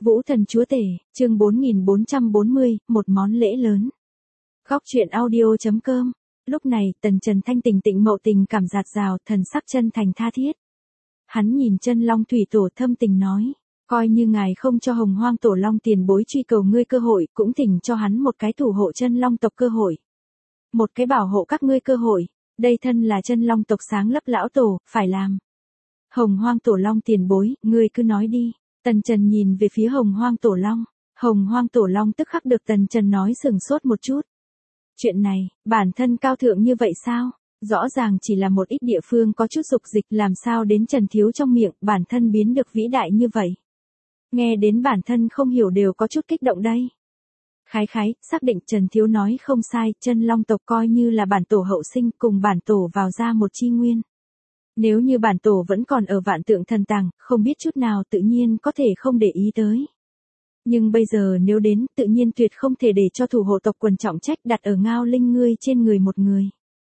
Vũ Thần Chúa Tể, chương 4440, một món lễ lớn. Góc truyện audio.com. Lúc này, Tần Trần thanh tình tịnh mậu tình cảm dạt dào, thần sắc chân thành tha thiết. Hắn nhìn Chân Long Thủy Tổ thâm tình nói, coi như ngài không cho Hồng Hoang Tổ Long tiền bối truy cầu ngươi cơ hội, cũng thỉnh cho hắn một cái thủ hộ Chân Long tộc cơ hội. Một cái bảo hộ các ngươi cơ hội, đây thân là Chân Long tộc sáng lấp lão tổ, phải làm. Hồng Hoang Tổ Long tiền bối, ngươi cứ nói đi. Tần Trần nhìn về phía Hồng Hoang Tổ Long. Hồng Hoang Tổ Long tức khắc được Tần Trần nói sừng sốt một chút. Chuyện này, bản thân cao thượng như vậy sao? Rõ ràng chỉ là một ít địa phương có chút dục dịch, làm sao đến Trần Thiếu trong miệng, bản thân biến được vĩ đại như vậy. Nghe đến bản thân không hiểu đều có chút kích động đây. Khái, xác định Trần Thiếu nói không sai, Chân Long tộc coi như là bản tổ hậu sinh, cùng bản tổ vào ra một chi nguyên. Nếu như bản tổ vẫn còn ở Vạn Tượng Thần Tàng, không biết chút nào tự nhiên có thể không để ý tới. Nhưng bây giờ nếu đến, tự nhiên tuyệt không thể để cho thủ hộ tộc quần trọng trách đặt ở Ngao Linh ngươi trên người một người.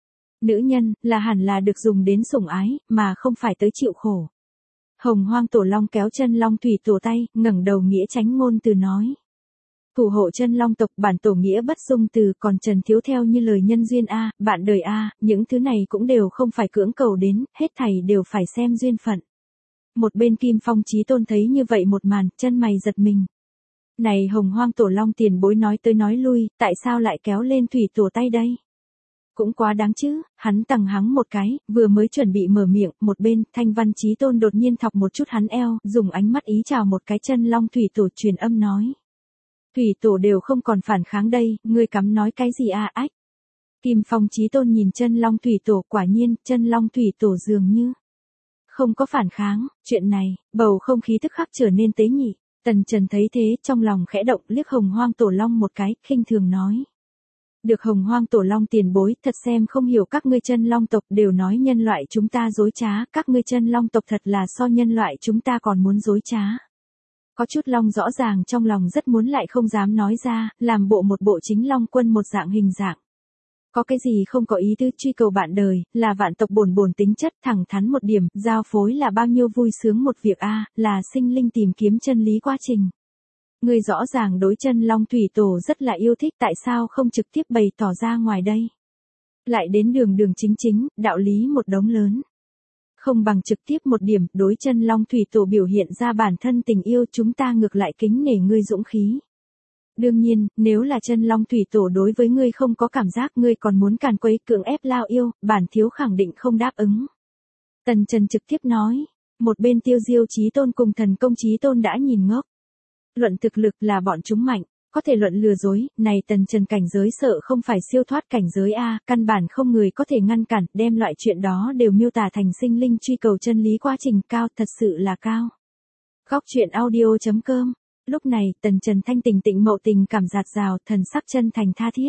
Nữ nhân, là hẳn là được dùng đến sủng ái, mà không phải tới chịu khổ. Hồng Hoang Tổ Long kéo Chân Long Thủy Tổ tay, ngẩng đầu nghĩa tránh ngôn từ nói. Thủ hộ Chân Long tộc bản tổ nghĩa bất dung từ, còn Trần Thiếu theo như lời nhân duyên A, bạn đời A, những thứ này cũng đều không phải cưỡng cầu đến, hết thảy đều phải xem duyên phận. Một bên Kim Phong Chí Tôn thấy như vậy một màn, chân mày giật mình. Này Hồng Hoang Tổ Long tiền bối nói tới nói lui, tại sao lại kéo lên Thủy Tổ tay đây? Cũng quá đáng chứ, hắn tằng hắng một cái, vừa mới chuẩn bị mở miệng, một bên, Thanh Văn Chí Tôn đột nhiên thọc một chút hắn eo, dùng ánh mắt ý chào một cái Chân Long Thủy Tổ truyền âm nói. Thủy Tổ đều không còn phản kháng đây, ngươi cắm nói cái gì à ách? Kim Phong Chí Tôn nhìn Chân Long Thủy Tổ, quả nhiên, Chân Long Thủy Tổ dường như không có phản kháng, chuyện này, bầu không khí tức khắc trở nên tế nhị. Tần Trần thấy thế, trong lòng khẽ động, liếc Hồng Hoang Tổ Long một cái, khinh thường nói. Được Hồng Hoang Tổ Long tiền bối, thật xem không hiểu các ngươi Chân Long tộc đều nói nhân loại chúng ta dối trá, các ngươi Chân Long tộc thật là so nhân loại chúng ta còn muốn dối trá. Có chút long rõ ràng trong lòng rất muốn lại không dám nói ra, làm bộ một bộ chính long quân một dạng hình dạng. Có cái gì không có ý tứ truy cầu bạn đời, là vạn tộc bổn tính chất thẳng thắn một điểm, giao phối là bao nhiêu vui sướng một việc a, là sinh linh tìm kiếm chân lý quá trình. Người rõ ràng đối Chân Long Thủy Tổ rất là yêu thích, tại sao không trực tiếp bày tỏ ra ngoài đây. Lại đến đường chính, đạo lý một đống lớn. Không bằng trực tiếp một điểm, đối Chân Long Thủy Tổ biểu hiện ra bản thân tình yêu, chúng ta ngược lại kính nể ngươi dũng khí. Đương nhiên, nếu là Chân Long Thủy Tổ đối với ngươi không có cảm giác, ngươi còn muốn càn quấy cưỡng ép lao yêu, bản thiếu khẳng định không đáp ứng. Tần Trần trực tiếp nói, một bên Tiêu Diêu Chí Tôn cùng Thần Công Chí Tôn đã nhìn ngốc. Luận thực lực là bọn chúng mạnh, có thể luận lừa dối, này Tần Trần cảnh giới sợ không phải siêu thoát cảnh giới A, căn bản không người có thể ngăn cản, đem loại chuyện đó đều miêu tả thành sinh linh truy cầu chân lý quá trình cao, thật sự là cao. Góc truyện audio.com. Lúc này, Tần Trần thanh tình tịnh mậu tình cảm dạt dào, thần sắc chân thành tha thiết.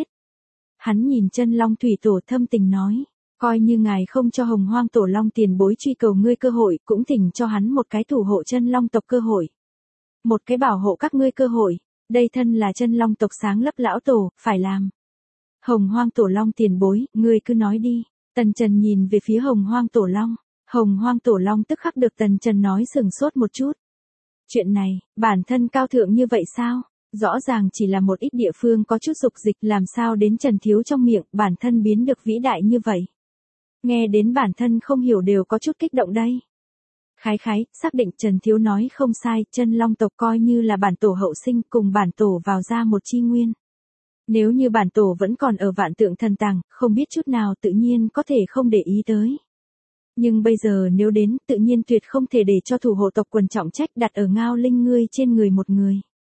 Hắn nhìn Chân Long Thủy Tổ thâm tình nói, coi như ngài không cho Hồng Hoang Tổ Long tiền bối truy cầu ngươi cơ hội, cũng thỉnh cho hắn một cái thủ hộ Chân Long tộc cơ hội. Một cái bảo hộ các ngươi cơ hội, đây thân là Chân Long tộc sáng lấp lão tổ, phải làm. Hồng Hoang Tổ Long tiền bối, ngươi cứ nói đi. Tần Trần nhìn về phía Hồng Hoang Tổ Long. Hồng Hoang Tổ Long tức khắc được Tần Trần nói sừng sốt một chút. Chuyện này, bản thân cao thượng như vậy sao? Rõ ràng chỉ là một ít địa phương có chút dục dịch, làm sao đến Trần Thiếu trong miệng, bản thân biến được vĩ đại như vậy. Nghe đến bản thân không hiểu đều có chút kích động đây. Khái, xác định Trần Thiếu nói không sai, Chân Long tộc coi như là bản tổ hậu sinh, cùng bản tổ vào ra một chi nguyên. Nếu như bản tổ vẫn còn ở Vạn Tượng Thần Tàng, không biết chút nào tự nhiên có thể không để ý tới. Nhưng bây giờ nếu đến, tự nhiên tuyệt không thể để cho thủ hộ tộc quần trọng trách đặt ở Ngao Linh ngươi trên người một người.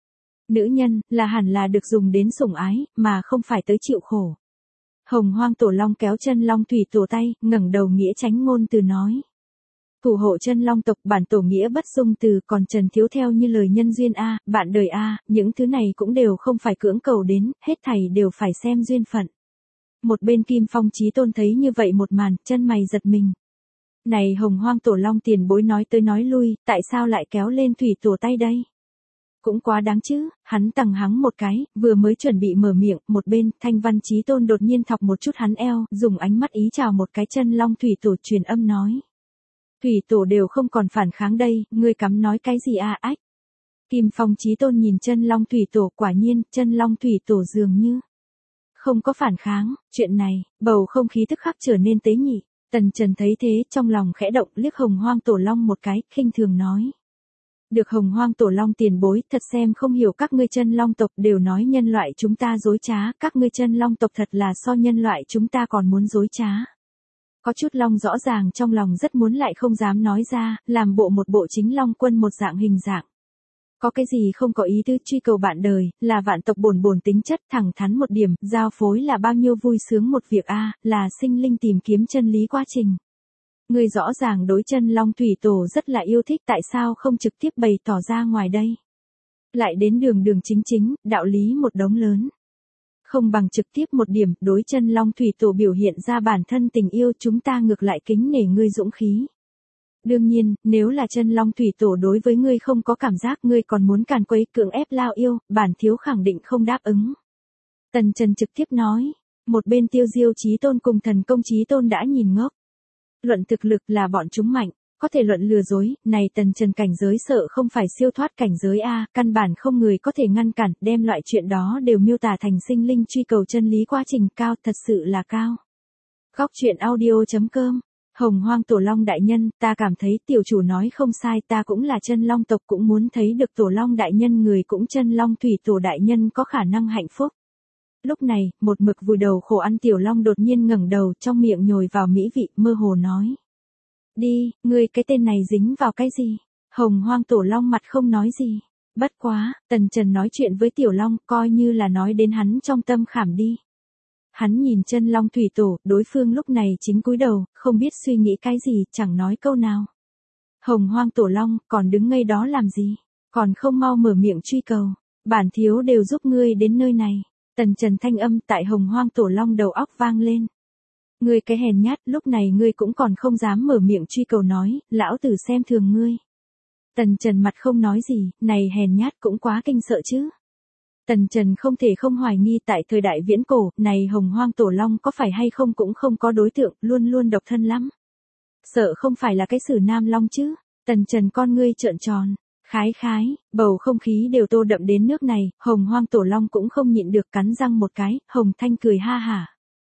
Nữ nhân, là hẳn là được dùng đến sủng ái, mà không phải tới chịu khổ. Hồng Hoang Tổ Long kéo Chân Long Thủy Tổ tay, ngẩng đầu nghĩa tránh ngôn từ nói. Thủ hộ Chân Long tộc bản tổ nghĩa bất dung từ, còn Trần Thiếu theo như lời nhân duyên A, bạn đời A, những thứ này cũng đều không phải cưỡng cầu đến, hết thảy đều phải xem duyên phận. Một bên Kim Phong Chí Tôn thấy như vậy một màn, chân mày giật mình. Này Hồng Hoang Tổ Long tiền bối nói tới nói lui, tại sao lại kéo lên Thủy Tổ tay đây? Cũng quá đáng chứ, hắn tằng hắng một cái, vừa mới chuẩn bị mở miệng, một bên, Thanh Văn Chí Tôn đột nhiên thọc một chút hắn eo, dùng ánh mắt ý chào một cái Chân Long Thủy Tổ truyền âm nói. Thủy Tổ đều không còn phản kháng đây, ngươi cắm nói cái gì à ách? Kim Phong Chí Tôn nhìn chân long thủy tổ, quả nhiên, chân long thủy tổ dường như không có phản kháng, chuyện này, bầu không khí tức khắc trở nên tế nhị. Tần Trần thấy thế, trong lòng khẽ động, liếc Hồng Hoang Tổ Long một cái, khinh thường nói. Được Hồng Hoang Tổ Long tiền bối, thật xem không hiểu các ngươi chân long tộc đều nói nhân loại chúng ta dối trá, các ngươi chân long tộc thật là so nhân loại chúng ta còn muốn dối trá. Có chút long rõ ràng trong lòng rất muốn lại không dám nói ra, làm bộ một bộ chính long quân một dạng hình dạng. Có cái gì không có ý tứ, truy cầu bạn đời, là vạn tộc bổn tính chất, thẳng thắn một điểm, giao phối là bao nhiêu vui sướng một việc a, là sinh linh tìm kiếm chân lý quá trình. Ngươi rõ ràng đối chân long thủy tổ rất là yêu thích, tại sao không trực tiếp bày tỏ ra ngoài đây? Lại đến đường chính, đạo lý một đống lớn. Không bằng trực tiếp một điểm, đối chân long thủy tổ biểu hiện ra bản thân tình yêu, chúng ta ngược lại kính nể ngươi dũng khí. Đương nhiên, nếu là chân long thủy tổ đối với ngươi không có cảm giác, ngươi còn muốn càn quấy cưỡng ép lao yêu, bản thiếu khẳng định không đáp ứng. Tần Trần trực tiếp nói, một bên Tiêu Diêu Chí Tôn cùng Thần Công Chí Tôn đã nhìn ngốc. Luận thực lực là bọn chúng mạnh, có thể luận lừa dối, này Tần Trần cảnh giới sợ không phải siêu thoát cảnh giới a, căn bản không người có thể ngăn cản, đem loại chuyện đó đều miêu tả thành sinh linh truy cầu chân lý quá trình cao, thật sự là cao. Góc truyện audio.com. Hồng Hoang Tổ Long đại nhân, ta cảm thấy tiểu chủ nói không sai, ta cũng là chân long tộc, cũng muốn thấy được Tổ Long đại nhân người cũng chân long thủy tổ đại nhân có khả năng hạnh phúc. Lúc này, một mực vùi đầu khổ ăn tiểu long đột nhiên ngẩng đầu, trong miệng nhồi vào mỹ vị, mơ hồ nói. Đi, ngươi cái tên này dính vào cái gì? Hồng Hoang Tổ Long mặt không nói gì. Bất quá, Tần Trần nói chuyện với tiểu long, coi như là nói đến hắn trong tâm khảm đi. Hắn nhìn chân long thủy tổ, đối phương lúc này chính cúi đầu, không biết suy nghĩ cái gì, chẳng nói câu nào. Hồng Hoang Tổ Long, còn đứng ngây đó làm gì? Còn không mau mở miệng truy cầu. Bản thiếu đều giúp ngươi đến nơi này. Tần Trần thanh âm tại Hồng Hoang Tổ Long đầu óc vang lên. Ngươi cái hèn nhát, lúc này ngươi cũng còn không dám mở miệng truy cầu nói, lão tử xem thường ngươi. Tần Trần mặt không nói gì, này hèn nhát cũng quá kinh sợ chứ. Tần Trần không thể không hoài nghi tại thời đại viễn cổ, này Hồng Hoang Tổ Long có phải hay không cũng không có đối tượng, luôn luôn độc thân lắm. Sợ không phải là cái sử nam long chứ. Tần Trần con ngươi trợn tròn. Khái, bầu không khí đều tô đậm đến nước này, Hồng Hoang Tổ Long cũng không nhịn được cắn răng một cái, Hồng Thanh cười ha hả.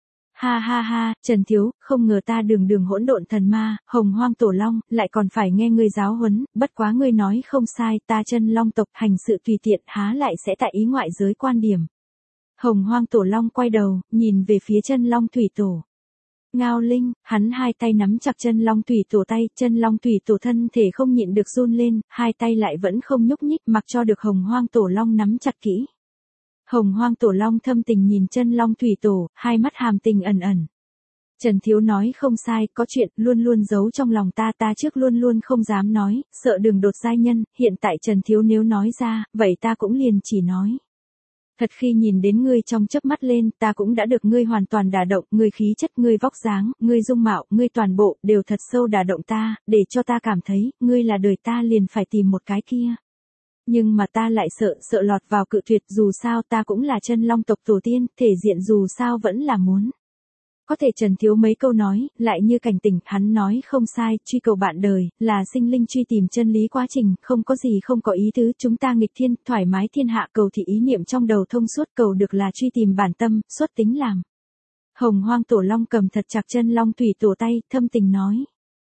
Ha, Trần Thiếu, không ngờ ta đường hỗn độn thần ma, Hồng Hoang Tổ Long, lại còn phải nghe ngươi giáo huấn, bất quá ngươi nói không sai, ta chân long tộc hành sự tùy tiện há lại sẽ tại ý ngoại giới quan điểm. Hồng Hoang Tổ Long quay đầu, nhìn về phía chân long thủy tổ. Ngao Linh, hắn hai tay nắm chặt chân long thủy tổ tay, chân long thủy tổ thân thể không nhịn được run lên, hai tay lại vẫn không nhúc nhích, mặc cho được Hồng Hoang Tổ Long nắm chặt kỹ. Hồng Hoang Tổ Long thâm tình nhìn chân long thủy tổ, hai mắt hàm tình ẩn ẩn. Trần Thiếu nói không sai, có chuyện luôn luôn giấu trong lòng ta trước luôn luôn không dám nói, sợ đường đột giai nhân, hiện tại Trần Thiếu nếu nói ra, vậy ta cũng liền chỉ nói. Thật khi nhìn đến ngươi trong chớp mắt lên, ta cũng đã được ngươi hoàn toàn đả động, ngươi khí chất, ngươi vóc dáng, ngươi dung mạo, ngươi toàn bộ, đều thật sâu đả động ta, để cho ta cảm thấy, ngươi là đời ta liền phải tìm một cái kia. Nhưng mà ta lại sợ lọt vào cự tuyệt, dù sao ta cũng là chân long tộc tổ tiên, thể diện dù sao vẫn là muốn. Có thể Trần Thiếu mấy câu nói, lại như cảnh tỉnh, hắn nói không sai, truy cầu bạn đời, là sinh linh truy tìm chân lý quá trình, không có gì không có ý tứ, chúng ta nghịch thiên, thoải mái thiên hạ, cầu thị ý niệm trong đầu thông suốt, cầu được là truy tìm bản tâm, xuất tính làm. Hồng Hoang Tổ Long cầm thật chặt chân long thủy tổ tay, thâm tình nói.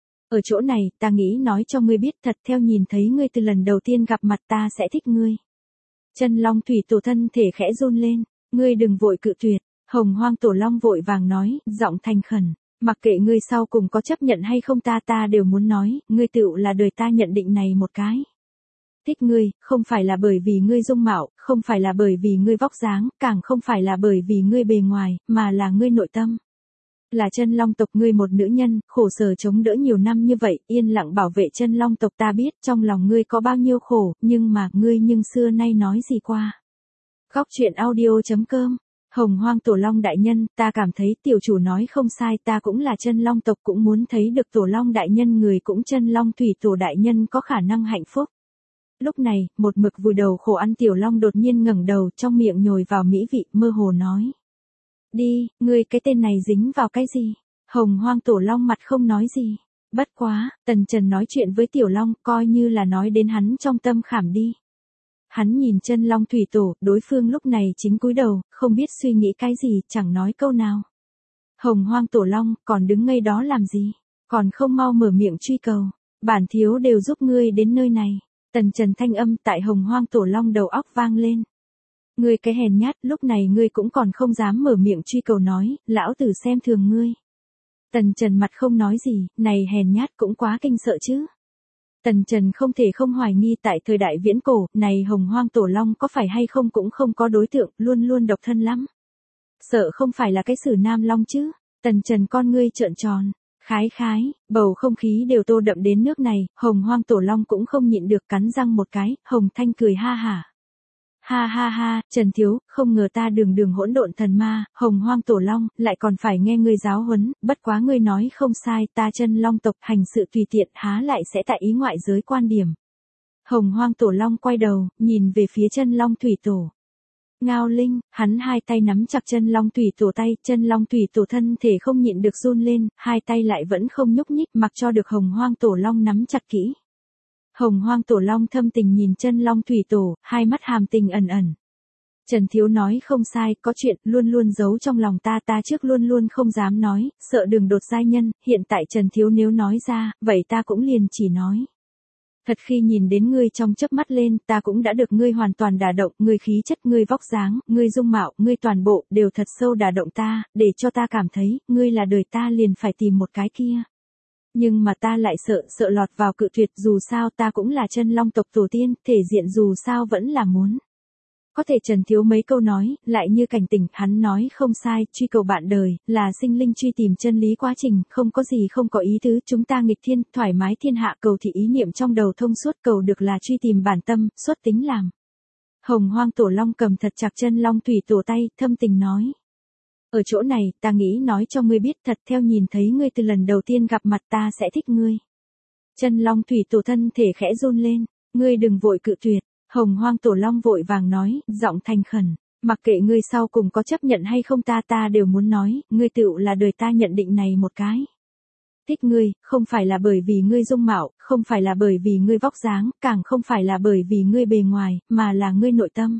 Ở chỗ này, ta nghĩ nói cho ngươi biết thật, theo nhìn thấy ngươi từ lần đầu tiên gặp mặt ta sẽ thích ngươi. Chân long thủy tổ thân thể khẽ run lên, ngươi đừng vội cự tuyệt. Hồng Hoang Tổ Long vội vàng nói, giọng thành khẩn, mặc kệ ngươi sau cùng có chấp nhận hay không ta đều muốn nói, ngươi tựu là đời ta nhận định này một cái. Thích ngươi, không phải là bởi vì ngươi dung mạo, không phải là bởi vì ngươi vóc dáng, càng không phải là bởi vì ngươi bề ngoài, mà là ngươi nội tâm. Là chân long tộc ngươi một nữ nhân, khổ sở chống đỡ nhiều năm như vậy, yên lặng bảo vệ chân long tộc ta biết trong lòng ngươi có bao nhiêu khổ, nhưng mà ngươi nhưng xưa nay nói gì qua. Góc truyện audio.com. Hồng Hoang Tổ Long đại nhân, ta cảm thấy tiểu chủ nói không sai, ta cũng là chân long tộc, cũng muốn thấy được Tổ Long đại nhân người cũng chân long thủy tổ đại nhân có khả năng hạnh phúc. Lúc này, một mực vùi đầu khổ ăn tiểu long đột nhiên ngẩng đầu, trong miệng nhồi vào mỹ vị, mơ hồ nói. Đi, ngươi cái tên này dính vào cái gì? Hồng Hoang Tổ Long mặt không nói gì. Bất quá, Tần Trần nói chuyện với tiểu long, coi như là nói đến hắn trong tâm khảm đi. Hắn nhìn chân long thủy tổ, đối phương lúc này chính cúi đầu, không biết suy nghĩ cái gì, chẳng nói câu nào. Hồng Hoang Tổ Long, còn đứng ngây đó làm gì? Còn không mau mở miệng truy cầu. Bản thiếu đều giúp ngươi đến nơi này. Tần Trần thanh âm tại Hồng Hoang Tổ Long đầu óc vang lên. Ngươi cái hèn nhát, lúc này ngươi cũng còn không dám mở miệng truy cầu nói, lão tử xem thường ngươi. Tần Trần mặt không nói gì, này hèn nhát cũng quá kinh sợ chứ. Tần Trần không thể không hoài nghi tại thời đại viễn cổ, này Hồng Hoang Tổ Long có phải hay không cũng không có đối tượng, luôn luôn độc thân lắm. Sợ không phải là cái Sử Nam Long chứ. Tần Trần con ngươi trợn tròn. Khái, bầu không khí đều tô đậm đến nước này, Hồng Hoang Tổ Long cũng không nhịn được cắn răng một cái, Hồng Thanh cười ha hả. Ha ha ha, Trần Thiếu, không ngờ ta đường hỗn độn thần ma, Hồng Hoang Tổ Long, lại còn phải nghe ngươi giáo huấn, bất quá ngươi nói không sai, ta chân long tộc hành sự tùy tiện há lại sẽ tại ý ngoại giới quan điểm. Hồng Hoang Tổ Long quay đầu, nhìn về phía chân long thủy tổ. Ngao Linh, hắn hai tay nắm chặt chân long thủy tổ tay, chân long thủy tổ thân thể không nhịn được run lên, hai tay lại vẫn không nhúc nhích mặc cho được Hồng Hoang Tổ Long nắm chặt kỹ. Hồng Hoang Tổ Long thâm tình nhìn chân long thủy tổ, hai mắt hàm tình ẩn ẩn. Trần Thiếu nói không sai, có chuyện luôn luôn giấu trong lòng ta trước luôn luôn không dám nói, sợ đường đột giai nhân, hiện tại Trần Thiếu nếu nói ra, vậy ta cũng liền chỉ nói. Thật khi nhìn đến ngươi trong chớp mắt lên, ta cũng đã được ngươi hoàn toàn đả động, ngươi khí chất, ngươi vóc dáng, ngươi dung mạo, ngươi toàn bộ, đều thật sâu đả động ta, để cho ta cảm thấy, ngươi là đời ta liền phải tìm một cái kia. Nhưng mà ta lại sợ lọt vào cự tuyệt, dù sao ta cũng là chân long tộc tổ tiên, thể diện dù sao vẫn là muốn. Có thể Trần Thiếu mấy câu nói, lại như cảnh tỉnh, hắn nói không sai, truy cầu bạn đời, là sinh linh truy tìm chân lý quá trình, không có gì không có ý tứ, chúng ta nghịch thiên, thoải mái thiên hạ, cầu thị ý niệm trong đầu thông suốt, cầu được là truy tìm bản tâm, xuất tính làm. Hồng Hoang Tổ Long cầm thật chặt chân long thủy tổ tay, thâm tình nói. Ở chỗ này, ta nghĩ nói cho ngươi biết thật theo nhìn thấy ngươi từ lần đầu tiên gặp mặt ta sẽ thích ngươi. Chân long thủy tổ thân thể khẽ run lên, ngươi đừng vội cự tuyệt. Hồng Hoang Tổ Long vội vàng nói, giọng thành khẩn, mặc kệ ngươi sau cùng có chấp nhận hay không ta đều muốn nói, ngươi tựu là đời ta nhận định này một cái. Thích ngươi, không phải là bởi vì ngươi dung mạo, không phải là bởi vì ngươi vóc dáng, càng không phải là bởi vì ngươi bề ngoài, mà là ngươi nội tâm.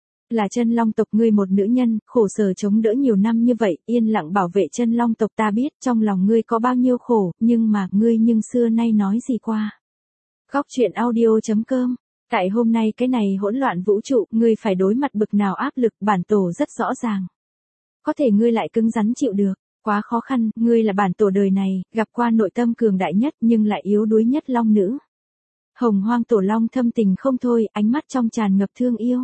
Là chân long tộc ngươi một nữ nhân, khổ sở chống đỡ nhiều năm như vậy, yên lặng bảo vệ chân long tộc ta biết trong lòng ngươi có bao nhiêu khổ, nhưng mà ngươi nhưng xưa nay nói gì qua. Góc truyện audio.com. Tại hôm nay cái này hỗn loạn vũ trụ, ngươi phải đối mặt bực nào áp lực, bản tổ rất rõ ràng. Có thể ngươi lại cứng rắn chịu được, quá khó khăn, ngươi là bản tổ đời này, gặp qua nội tâm cường đại nhất nhưng lại yếu đuối nhất long nữ. Hồng Hoang Tổ Long thâm tình không thôi, ánh mắt trong tràn ngập thương yêu.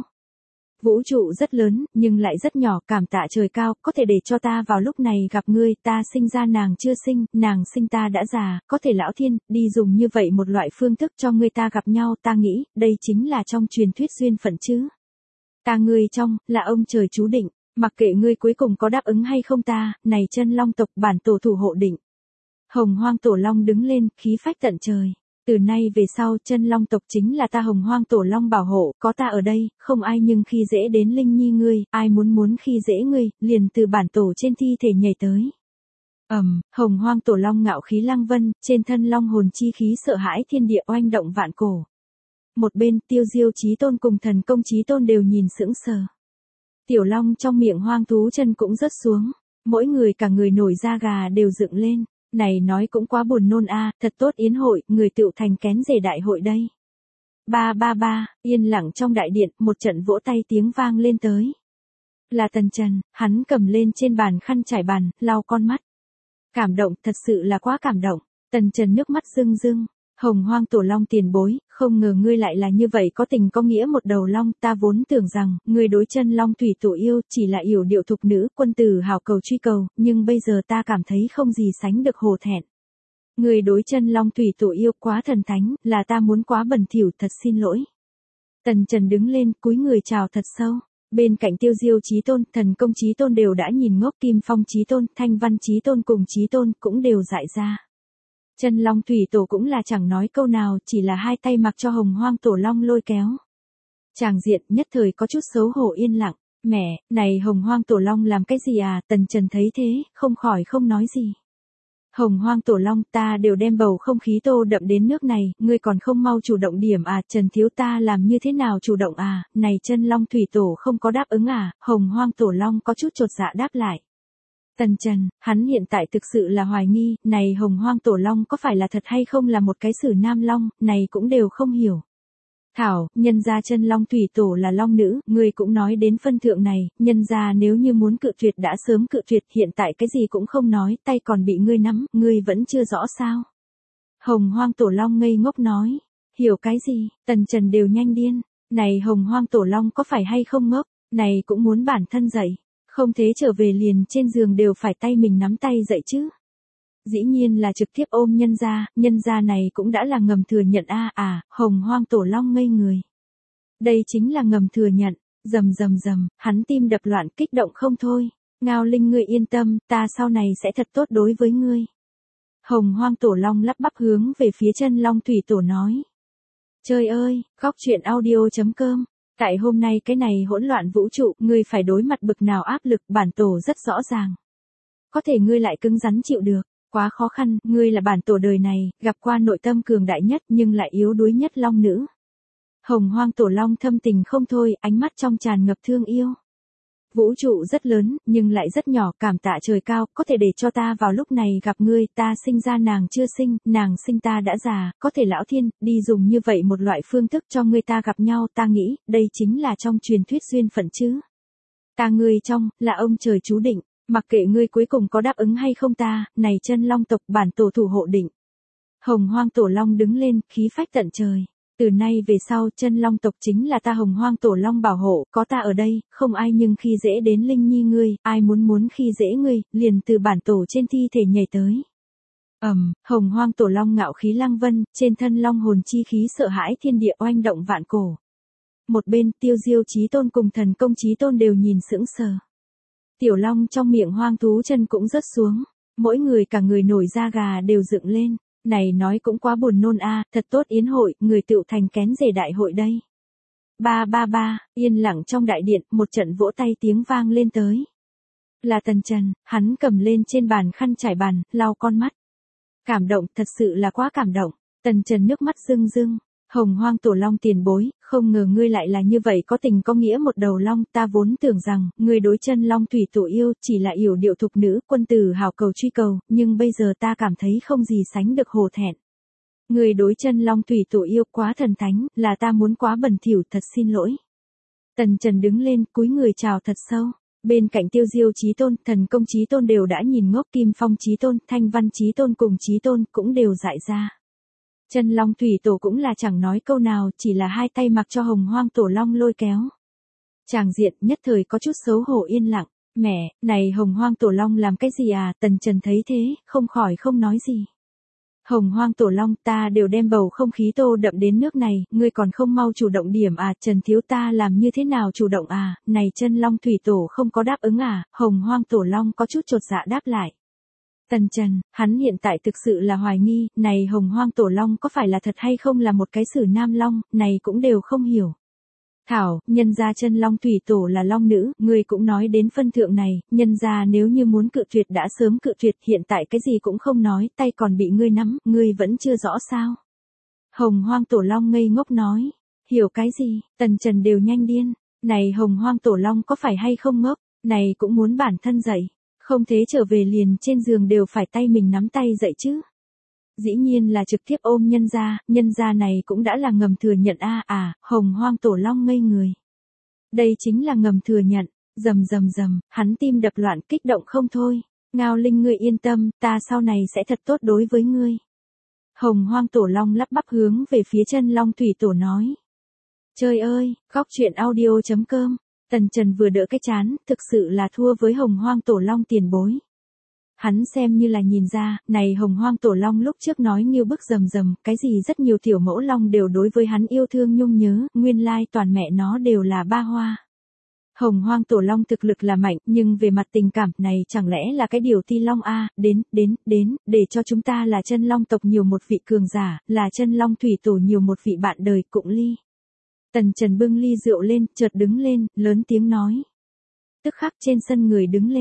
Vũ trụ rất lớn, nhưng lại rất nhỏ, cảm tạ trời cao, có thể để cho ta vào lúc này gặp ngươi, ta sinh ra nàng chưa sinh, nàng sinh ta đã già, có thể lão thiên, đi dùng như vậy một loại phương thức cho ngươi ta gặp nhau, ta nghĩ, đây chính là trong truyền thuyết duyên phận chứ. Ta ngươi trong, là ông trời chú định, mặc kệ ngươi cuối cùng có đáp ứng hay không ta, này chân long tộc bản tổ thủ hộ định. Hồng Hoang Tổ Long đứng lên, khí phách tận trời. Từ nay về sau, chân long tộc chính là ta Hồng Hoang Tổ Long bảo hộ, có ta ở đây, không ai nhưng khi dễ đến Linh Nhi ngươi, ai muốn khi dễ ngươi, liền từ bản tổ trên thi thể nhảy tới. Hồng Hoang Tổ Long ngạo khí lăng vân, trên thân long hồn chi khí sợ hãi thiên địa oanh động vạn cổ. Một bên, Tiêu Diêu Chí Tôn cùng Thần Công Chí Tôn đều nhìn sững sờ. Tiểu long trong miệng hoang thú chân cũng rớt xuống, mỗi người cả người nổi da gà đều dựng lên. Này nói cũng quá buồn nôn a, thật tốt yến hội, người tựu thành kén rể đại hội đây. Ba, yên lặng trong đại điện, một trận vỗ tay tiếng vang lên tới. Là Tần Trần, hắn cầm lên trên bàn khăn trải bàn, lau con mắt. Cảm động, thật sự là quá cảm động. Tần Trần nước mắt rưng rưng. Hồng Hoang Tổ Long tiền bối, không ngờ ngươi lại là như vậy có tình có nghĩa một đầu long, ta vốn tưởng rằng, ngươi đối chân long thủy tổ yêu, chỉ là yểu điệu thục nữ, quân tử hào cầu truy cầu, nhưng bây giờ ta cảm thấy không gì sánh được hổ thẹn. Ngươi đối chân long thủy tổ yêu quá thần thánh, là ta muốn quá bẩn thỉu, thật xin lỗi. Tần Trần đứng lên, cúi người chào thật sâu. Bên cạnh Tiêu Diêu Chí Tôn, Thần Công Chí Tôn đều đã nhìn ngốc, Kim Phong Chí Tôn, Thanh Văn Chí Tôn cùng Chí Tôn cũng đều dại ra. Chân long thủy tổ cũng là chẳng nói câu nào, chỉ là hai tay mặc cho Hồng Hoang Tổ Long lôi kéo. Tràng diện nhất thời có chút xấu hổ yên lặng, mẹ, này Hồng Hoang Tổ Long làm cái gì à, Tần Trần thấy thế, không khỏi không nói gì. Hồng Hoang Tổ Long, ta đều đem bầu không khí tô đậm đến nước này, ngươi còn không mau chủ động điểm à, Trần Thiếu ta làm như thế nào chủ động à, này Chân Long Thủy Tổ không có đáp ứng à, Hồng Hoang Tổ Long có chút chột dạ đáp lại. Tần Trần, hắn hiện tại thực sự là hoài nghi, này Hồng Hoang Tổ Long có phải là thật hay không là một cái sử nam long, này cũng đều không hiểu. Thảo, nhân gia Chân Long Thủy Tổ là long nữ, ngươi cũng nói đến phân thượng này, nhân gia nếu như muốn cự tuyệt đã sớm cự tuyệt, hiện tại cái gì cũng không nói, tay còn bị ngươi nắm, ngươi vẫn chưa rõ sao. Hồng Hoang Tổ Long ngây ngốc nói, hiểu cái gì, Tần Trần đều nhanh điên, này Hồng Hoang Tổ Long có phải hay không ngốc, này cũng muốn bản thân dậy, không thế trở về liền trên giường đều phải tay mình nắm tay dậy chứ. Dĩ nhiên là trực tiếp ôm nhân gia này cũng đã là ngầm thừa nhận Hồng Hoang Tổ Long ngây người. Đây chính là ngầm thừa nhận, rầm, hắn tim đập loạn kích động không thôi, Ngao Linh ngươi yên tâm, ta sau này sẽ thật tốt đối với ngươi. Hồng Hoang Tổ Long lắp bắp hướng về phía Chân Long Thủy Tổ nói. Trời ơi, góc truyện audio.com. Tại hôm nay cái này hỗn loạn vũ trụ, ngươi phải đối mặt bực nào áp lực, bản tổ rất rõ ràng. Có thể ngươi lại cứng rắn chịu được. Quá khó khăn, ngươi là bản tổ đời này, gặp qua nội tâm cường đại nhất nhưng lại yếu đuối nhất long nữ. Hồng Hoang Tổ Long thâm tình không thôi, ánh mắt trong tràn ngập thương yêu. Vũ trụ rất lớn, nhưng lại rất nhỏ, cảm tạ trời cao, có thể để cho ta vào lúc này gặp ngươi, ta sinh ra nàng chưa sinh, nàng sinh ta đã già, có thể lão thiên, đi dùng như vậy một loại phương thức cho ngươi ta gặp nhau, ta nghĩ, đây chính là trong truyền thuyết duyên phận chứ. Ta ngươi trong, là ông trời chú định. Mặc kệ ngươi cuối cùng có đáp ứng hay không ta, này Chân Long tộc bản tổ thủ hộ định. Hồng Hoang Tổ Long đứng lên, khí phách tận trời. Từ nay về sau Chân Long tộc chính là ta Hồng Hoang Tổ Long bảo hộ, có ta ở đây, không ai nhưng khi dễ đến Linh Nhi ngươi, ai muốn khi dễ ngươi, liền từ bản tổ trên thi thể nhảy tới. Hồng Hoang Tổ Long ngạo khí lăng vân, trên thân long hồn chi khí sợ hãi thiên địa oanh động vạn cổ. Một bên Tiêu Diêu Chí Tôn cùng Thần Công Chí Tôn đều nhìn sững sờ. Tiểu Long trong miệng hoang thú chân cũng rớt xuống, mỗi người cả người nổi da gà đều dựng lên, này nói cũng quá buồn nôn thật tốt yến hội, người tựu thành kén rể đại hội đây. Ba, yên lặng trong đại điện, một trận vỗ tay tiếng vang lên tới. Là Tần Trần, hắn cầm lên trên bàn khăn trải bàn, lau con mắt. Cảm động, thật sự là quá cảm động, Tần Trần nước mắt rưng rưng. Hồng Hoang Tổ Long tiền bối, không ngờ ngươi lại là như vậy có tình có nghĩa một đầu long, ta vốn tưởng rằng, ngươi đối Chân Long Thủy Tổ yêu, chỉ là yểu điệu thục nữ, quân tử hào cầu truy cầu, nhưng bây giờ ta cảm thấy không gì sánh được hổ thẹn. Ngươi đối Chân Long Thủy Tổ yêu quá thần thánh, là ta muốn quá bẩn thỉu, thật xin lỗi. Tần Trần đứng lên, cúi người chào thật sâu. Bên cạnh Tiêu Diêu Chí Tôn, Thần Công Chí Tôn đều đã nhìn ngốc, Kim Phong Chí Tôn, Thanh Văn Chí Tôn cùng Chí Tôn cũng đều dại ra. Chân Long Thủy Tổ cũng là chẳng nói câu nào, chỉ là hai tay mặc cho Hồng Hoang Tổ Long lôi kéo. Tràng diện nhất thời có chút xấu hổ yên lặng, mẹ, này Hồng Hoang Tổ Long làm cái gì Tần Trần thấy thế, không khỏi không nói gì. Hồng Hoang Tổ Long, ta đều đem bầu không khí tô đậm đến nước này, ngươi còn không mau chủ động điểm Trần Thiếu ta làm như thế nào chủ động này Chân Long Thủy Tổ không có đáp ứng Hồng Hoang Tổ Long có chút chột dạ đáp lại. Tần Trần, hắn hiện tại thực sự là hoài nghi, này Hồng Hoang Tổ Long có phải là thật hay không là một cái sử nam long, này cũng đều không hiểu. Thảo, nhân gia Chân Long Thủy Tổ là long nữ, ngươi cũng nói đến phân thượng này, nhân gia nếu như muốn cự tuyệt đã sớm cự tuyệt, hiện tại cái gì cũng không nói, tay còn bị ngươi nắm, ngươi vẫn chưa rõ sao. Hồng Hoang Tổ Long ngây ngốc nói, hiểu cái gì, Tần Trần đều nhanh điên, này Hồng Hoang Tổ Long có phải hay không ngốc, này cũng muốn bản thân dậy. Không thế trở về liền trên giường đều phải tay mình nắm tay dậy chứ. Dĩ nhiên là trực tiếp ôm nhân gia này cũng đã là ngầm thừa nhận Hồng Hoang Tổ Long ngây người. Đây chính là ngầm thừa nhận, rầm, hắn tim đập loạn kích động không thôi, Ngao Linh ngươi yên tâm, ta sau này sẽ thật tốt đối với ngươi. Hồng Hoang Tổ Long lắp bắp hướng về phía Chân Long Thủy Tổ nói. Trời ơi, góc truyện audio.com. Tần Trần vừa đỡ cái chán, thực sự là thua với Hồng Hoang Tổ Long tiền bối. Hắn xem như là nhìn ra, này Hồng Hoang Tổ Long lúc trước nói nghiêu bức rầm, cái gì rất nhiều tiểu mẫu long đều đối với hắn yêu thương nhung nhớ, nguyên lai toàn mẹ nó đều là ba hoa. Hồng Hoang Tổ Long thực lực là mạnh, nhưng về mặt tình cảm này chẳng lẽ là cái điều ti long đến, để cho chúng ta là Chân Long tộc nhiều một vị cường giả, là Chân Long Thủy Tổ nhiều một vị bạn đời cụng ly. Tần Trần bưng ly rượu lên, chợt đứng lên, lớn tiếng nói. Tức khắc trên sân người đứng lên,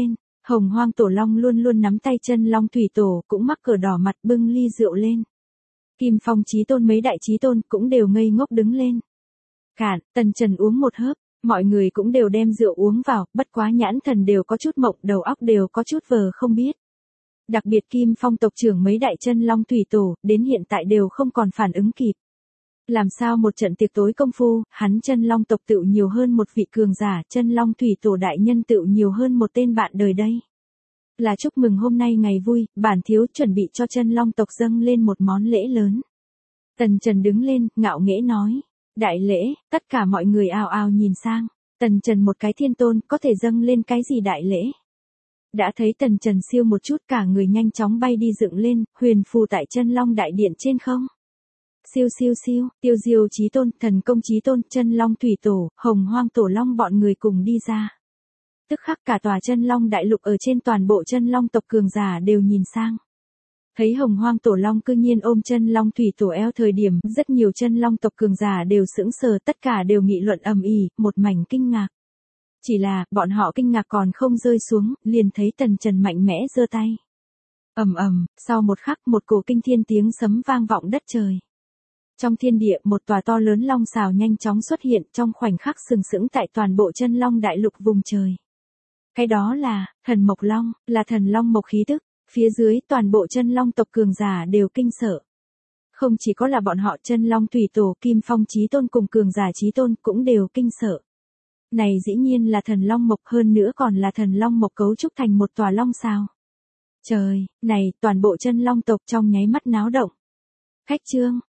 Hồng Hoang Tổ Long luôn luôn nắm tay chân Long Thủy Tổ cũng mắc cờ đỏ mặt bưng ly rượu lên. Kim Phong Chí Tôn mấy đại chí tôn cũng đều ngây ngốc đứng lên. Cạn, Tần Trần uống một hớp, mọi người cũng đều đem rượu uống vào, bất quá nhãn thần đều có chút mộng, đầu óc đều có chút vờ không biết. Đặc biệt Kim Phong tộc trưởng mấy đại chân Long Thủy Tổ, đến hiện tại đều không còn phản ứng kịp. Làm sao một trận tiệc tối công phu, hắn chân Long tộc tựu nhiều hơn một vị cường giả, chân Long Thủy Tổ đại nhân tựu nhiều hơn một tên bạn đời đây. Là chúc mừng hôm nay ngày vui, bản thiếu chuẩn bị cho chân Long tộc dâng lên một món lễ lớn. Tần Trần đứng lên, ngạo nghễ nói. Đại lễ, tất cả mọi người ào ào nhìn sang. Tần Trần một cái thiên tôn, có thể dâng lên cái gì đại lễ? Đã thấy Tần Trần siêu một chút cả người nhanh chóng bay đi dựng lên, huyền phù tại chân Long đại điện trên không. Siêu siêu siêu, Tiêu Diêu Chí Tôn, Thần Công Chí Tôn, chân Long Thủy Tổ, Hồng Hoang Tổ Long bọn người cùng đi ra. Tức khắc cả tòa chân Long đại lục ở trên toàn bộ chân Long tộc cường giả đều nhìn sang. Thấy Hồng Hoang Tổ Long cư nhiên ôm chân Long Thủy Tổ eo thời điểm, rất nhiều chân Long tộc cường giả đều sững sờ, tất cả đều nghị luận ầm ĩ, một mảnh kinh ngạc. Chỉ là, bọn họ kinh ngạc còn không rơi xuống, liền thấy Tần Trần mạnh mẽ giơ tay. Ầm ầm, sau một khắc một cổ kinh thiên tiếng sấm vang vọng đất trời. Trong thiên địa một tòa to lớn long xào nhanh chóng xuất hiện trong khoảnh khắc sừng sững tại toàn bộ chân Long đại lục vùng trời. Cái đó là, thần Mộc Long, là thần Long Mộc khí tức. Phía dưới toàn bộ chân Long tộc cường giả đều kinh sợ. Không chỉ có là bọn họ chân Long Thủy Tổ Kim Phong Chí Tôn cùng cường giả Chí Tôn cũng đều kinh sợ. Này dĩ nhiên là thần Long Mộc, hơn nữa còn là thần Long Mộc cấu trúc thành một tòa long sao. Trời, này toàn bộ chân Long tộc trong nháy mắt náo động. Khách trương,